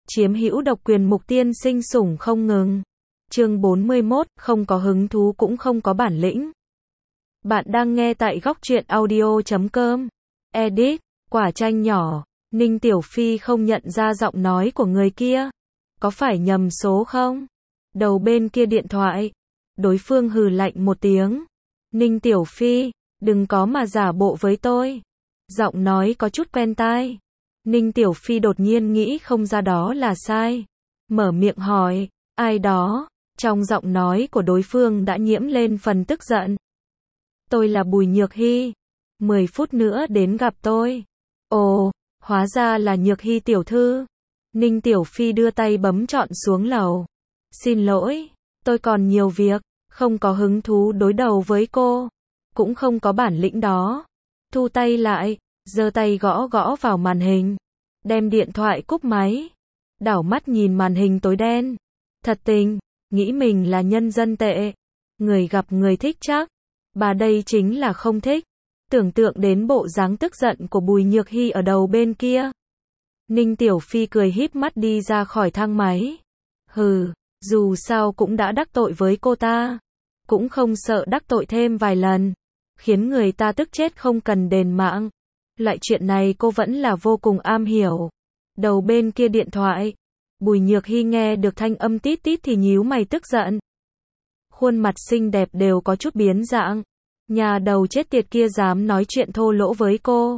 chiếm hữu độc quyền Mục Tiên Sinh sủng không ngừng. Chương 41, không có hứng thú cũng không có bản lĩnh. Bạn đang nghe tại góc truyện audio.com. Edit, quả chanh nhỏ. Ninh Tiểu Phi không nhận ra giọng nói của người kia. Có phải nhầm số không? Đầu bên kia điện thoại. Đối phương hừ lạnh một tiếng. Ninh Tiểu Phi, đừng có mà giả bộ với tôi. Giọng nói có chút quen tai. Ninh Tiểu Phi đột nhiên nghĩ không ra đó là sai. Mở miệng hỏi, ai đó? Trong giọng nói của đối phương đã nhiễm lên phần tức giận. Tôi là Bùi Nhược Hy. 10 phút nữa đến gặp tôi. Ồ, hóa ra là Nhược Hy tiểu thư. Ninh Tiểu Phi đưa tay bấm chọn xuống lầu. Xin lỗi, tôi còn nhiều việc, không có hứng thú đối đầu với cô. Cũng không có bản lĩnh đó. Thu tay lại, giơ tay gõ gõ vào màn hình. Đem điện thoại cúp máy. Đảo mắt nhìn màn hình tối đen. Thật tình, nghĩ mình là nhân dân tệ. Người gặp người thích chắc. Bà đây chính là không thích. Tưởng tượng đến bộ dáng tức giận của Bùi Nhược Hy ở đầu bên kia. Ninh Tiểu Phi cười híp mắt đi ra khỏi thang máy. Hừ, dù sao cũng đã đắc tội với cô ta. Cũng không sợ đắc tội thêm vài lần. Khiến người ta tức chết không cần đền mạng. Loại chuyện này cô vẫn là vô cùng am hiểu. Đầu bên kia điện thoại. Bùi Nhược Hy nghe được thanh âm tít tít thì nhíu mày tức giận. Khuôn mặt xinh đẹp đều có chút biến dạng. Nhà đầu chết tiệt kia dám nói chuyện thô lỗ với cô.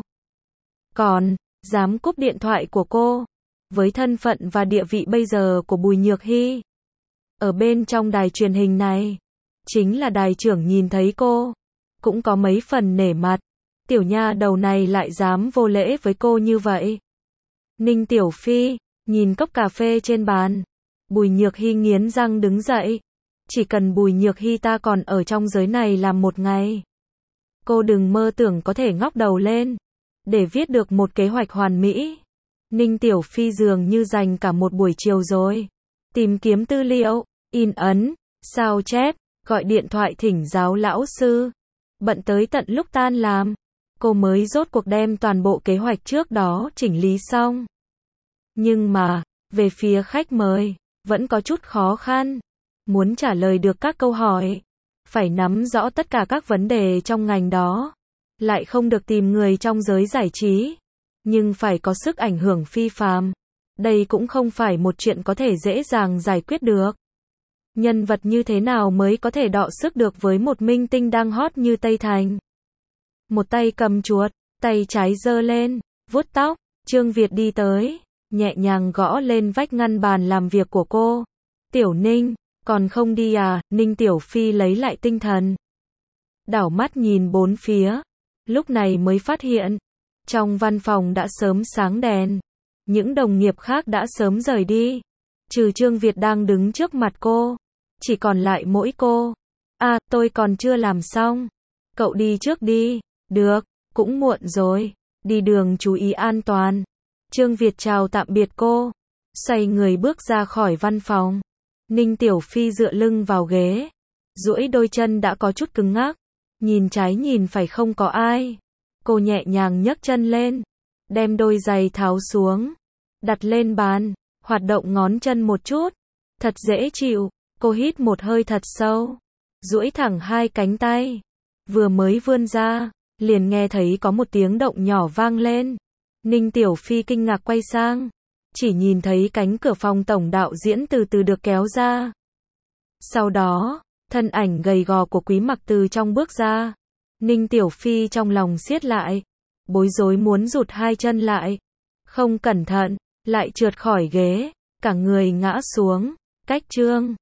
Còn, dám cúp điện thoại của cô. Với thân phận và địa vị bây giờ của Bùi Nhược Hy. Ở bên trong đài truyền hình này. Chính là đài trưởng nhìn thấy cô. Cũng có mấy phần nể mặt. Tiểu nha đầu này lại dám vô lễ với cô như vậy. Ninh Tiểu Phi, nhìn cốc cà phê trên bàn. Bùi Nhược Hy nghiến răng đứng dậy. Chỉ cần Bùi Nhược Hy ta còn ở trong giới này làm một ngày. Cô đừng mơ tưởng có thể ngóc đầu lên. Để viết được một kế hoạch hoàn mỹ. Ninh Tiểu Phi dường như dành cả một buổi chiều rồi. Tìm kiếm tư liệu, in ấn, sao chép, gọi điện thoại thỉnh giáo lão sư. Bận tới tận lúc tan làm. Cô mới rốt cuộc đem toàn bộ kế hoạch trước đó chỉnh lý xong. Nhưng mà, về phía khách mời, vẫn có chút khó khăn. Muốn trả lời được các câu hỏi, phải nắm rõ tất cả các vấn đề trong ngành đó. Lại không được tìm người trong giới giải trí. Nhưng phải có sức ảnh hưởng phi phàm. Đây cũng không phải một chuyện có thể dễ dàng giải quyết được. Nhân vật như thế nào mới có thể đọ sức được với một minh tinh đang hot như Tây Thành. Một tay cầm chuột, tay trái giơ lên, vuốt tóc, Trương Việt đi tới, nhẹ nhàng gõ lên vách ngăn bàn làm việc của cô. Tiểu Ninh, còn không đi à? Ninh Tiểu Phi lấy lại tinh thần. Đảo mắt nhìn bốn phía, lúc này mới phát hiện, trong văn phòng đã sớm sáng đèn. Những đồng nghiệp khác đã sớm rời đi. Trừ Trương Việt đang đứng trước mặt cô. Chỉ còn lại mỗi cô. À, tôi còn chưa làm xong. Cậu đi trước đi. Được, cũng muộn rồi. Đi đường chú ý an toàn. Trương Việt chào tạm biệt cô. Xoay người bước ra khỏi văn phòng. Ninh Tiểu Phi dựa lưng vào ghế. Duỗi đôi chân đã có chút cứng ngắc. Nhìn trái nhìn phải không có ai. Cô nhẹ nhàng nhấc chân lên. Đem đôi giày tháo xuống. Đặt lên bàn. Hoạt động ngón chân một chút. Thật dễ chịu. Cô hít một hơi thật sâu. Duỗi thẳng hai cánh tay. Vừa mới vươn ra. Liền nghe thấy có một tiếng động nhỏ vang lên. Ninh Tiểu Phi kinh ngạc quay sang. Chỉ nhìn thấy cánh cửa phòng tổng đạo diễn từ từ được kéo ra. Sau đó, thân ảnh gầy gò của Quý Mặc từ trong bước ra. Ninh Tiểu Phi trong lòng siết lại. Bối rối muốn rụt hai chân lại. Không cẩn thận, lại trượt khỏi ghế. Cả người ngã xuống. Cách Trương